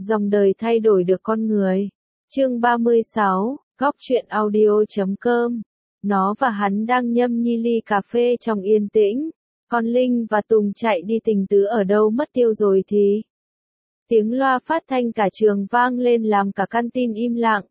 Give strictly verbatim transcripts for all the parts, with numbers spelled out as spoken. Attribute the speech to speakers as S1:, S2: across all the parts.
S1: Dòng đời thay đổi được con người. Chương ba mươi sáu, góc truyện audio chấm com. Nó và hắn đang nhâm nhi ly cà phê trong yên tĩnh. Con Linh và Tùng chạy đi tình tứ ở đâu mất tiêu rồi thì. Tiếng loa phát thanh cả trường vang lên làm cả căn tin im lặng.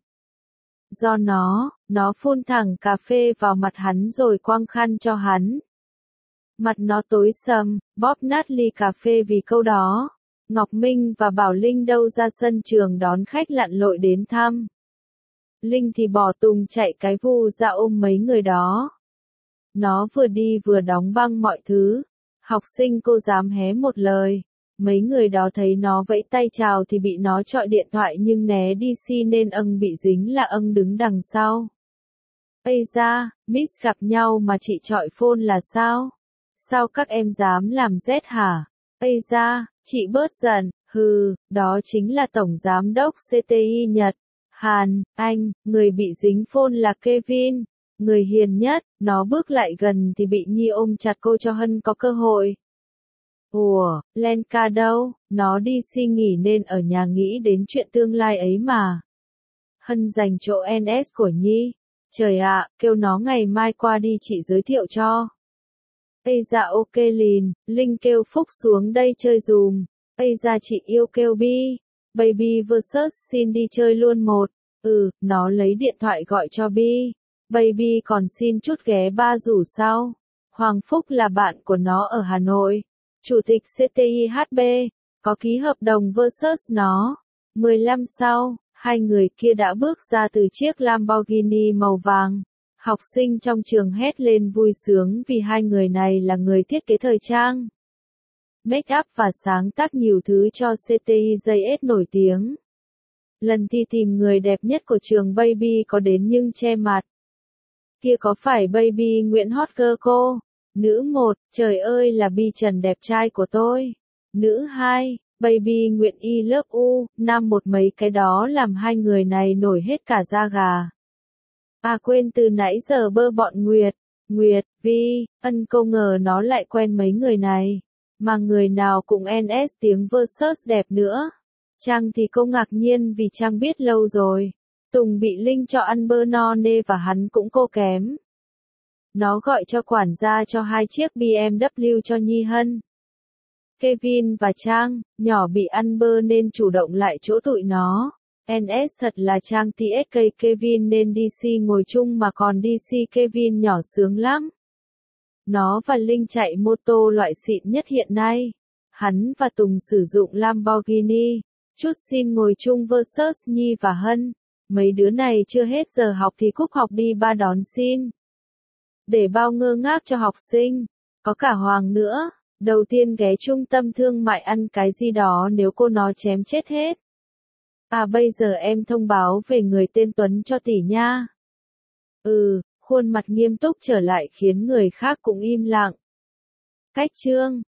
S1: Do nó, nó phun thẳng cà phê vào mặt hắn rồi quăng khăn cho hắn. Mặt nó tối sầm, bóp nát ly cà phê vì câu đó. Ngọc Minh và Bảo Linh đâu ra sân trường đón khách lặn lội đến thăm. Linh thì bỏ Tùng chạy cái vu ra ôm mấy người đó. Nó vừa đi vừa đóng băng mọi thứ. Học sinh cô dám hé một lời. Mấy người đó thấy nó vẫy tay chào thì bị nó chọi điện thoại nhưng né đi xi nên âng bị dính là âng đứng đằng sau. Ây da, Miss gặp nhau mà chị chọi phone là sao? Sao các em dám làm rét hả? Ây da, chị bớt giận, hừ, đó chính là Tổng Giám đốc xê tê i Nhật. Hàn, anh, người bị dính phone là Kevin. Người hiền nhất, nó bước lại gần thì bị Nhi ôm chặt cô cho Hân có cơ hội. Ủa, Lenka đâu, nó đi xin nghỉ nên ở nhà nghĩ đến chuyện tương lai ấy mà. Hân dành chỗ en ét của Nhi. Trời ạ, kêu nó ngày mai qua đi chị giới thiệu cho. Ây dạ ok lìn, Linh kêu Phúc xuống đây chơi dùm. Ây dạ chị yêu kêu Bi. Baby versus xin đi chơi luôn một. Ừ, nó lấy điện thoại gọi cho Bi. Baby còn xin chút ghé ba rủ sau. Hoàng Phúc là bạn của nó ở Hà Nội. Chủ tịch xê tê i hát bê. Có ký hợp đồng versus nó. mười lăm sau, hai người kia đã bước ra từ chiếc Lamborghini màu vàng. Học sinh trong trường hét lên vui sướng vì hai người này là người thiết kế thời trang, make up và sáng tác nhiều thứ cho xê tê i gi ét nổi tiếng. Lần thi tìm người đẹp nhất của trường Baby có đến nhưng che mặt. Kia có phải Baby Nguyễn Hot Girl cô? Nữ một, trời ơi là Bi Trần đẹp trai của tôi. Nữ hai, Baby Nguyễn Y lớp U, nam một mấy cái đó làm hai người này nổi hết cả da gà. À quên từ nãy giờ bơ bọn Nguyệt, Nguyệt, Vi, Ân câu ngờ nó lại quen mấy người này. Mà người nào cũng en ét tiếng versus đẹp nữa. Trang thì cô ngạc nhiên vì Trang biết lâu rồi. Tùng bị Linh cho ăn bơ no nê và hắn cũng cô kém. Nó gọi cho quản gia cho hai chiếc bê em vê cho Nhi Hân. Kevin và Trang, nhỏ bị ăn bơ nên chủ động lại chỗ tụi nó. en ét thật là Trang tê ét ca Kevin nên đê xê ngồi chung mà còn đê xê Kevin nhỏ sướng lắm. Nó và Linh chạy mô tô loại xịn nhất hiện nay. Hắn và Tùng sử dụng Lamborghini. Chút xin ngồi chung versus Nhi và Hân. Mấy đứa này chưa hết giờ học thì cúp học đi ba đón xin. Để bao ngơ ngác cho học sinh. Có cả Hoàng nữa. Đầu tiên ghé trung tâm thương mại ăn cái gì đó nếu cô nó chém chết hết. À bây giờ em thông báo về người tên Tuấn cho tỷ nha. Ừ, khuôn mặt nghiêm túc trở lại khiến người khác cũng im lặng. Cách chương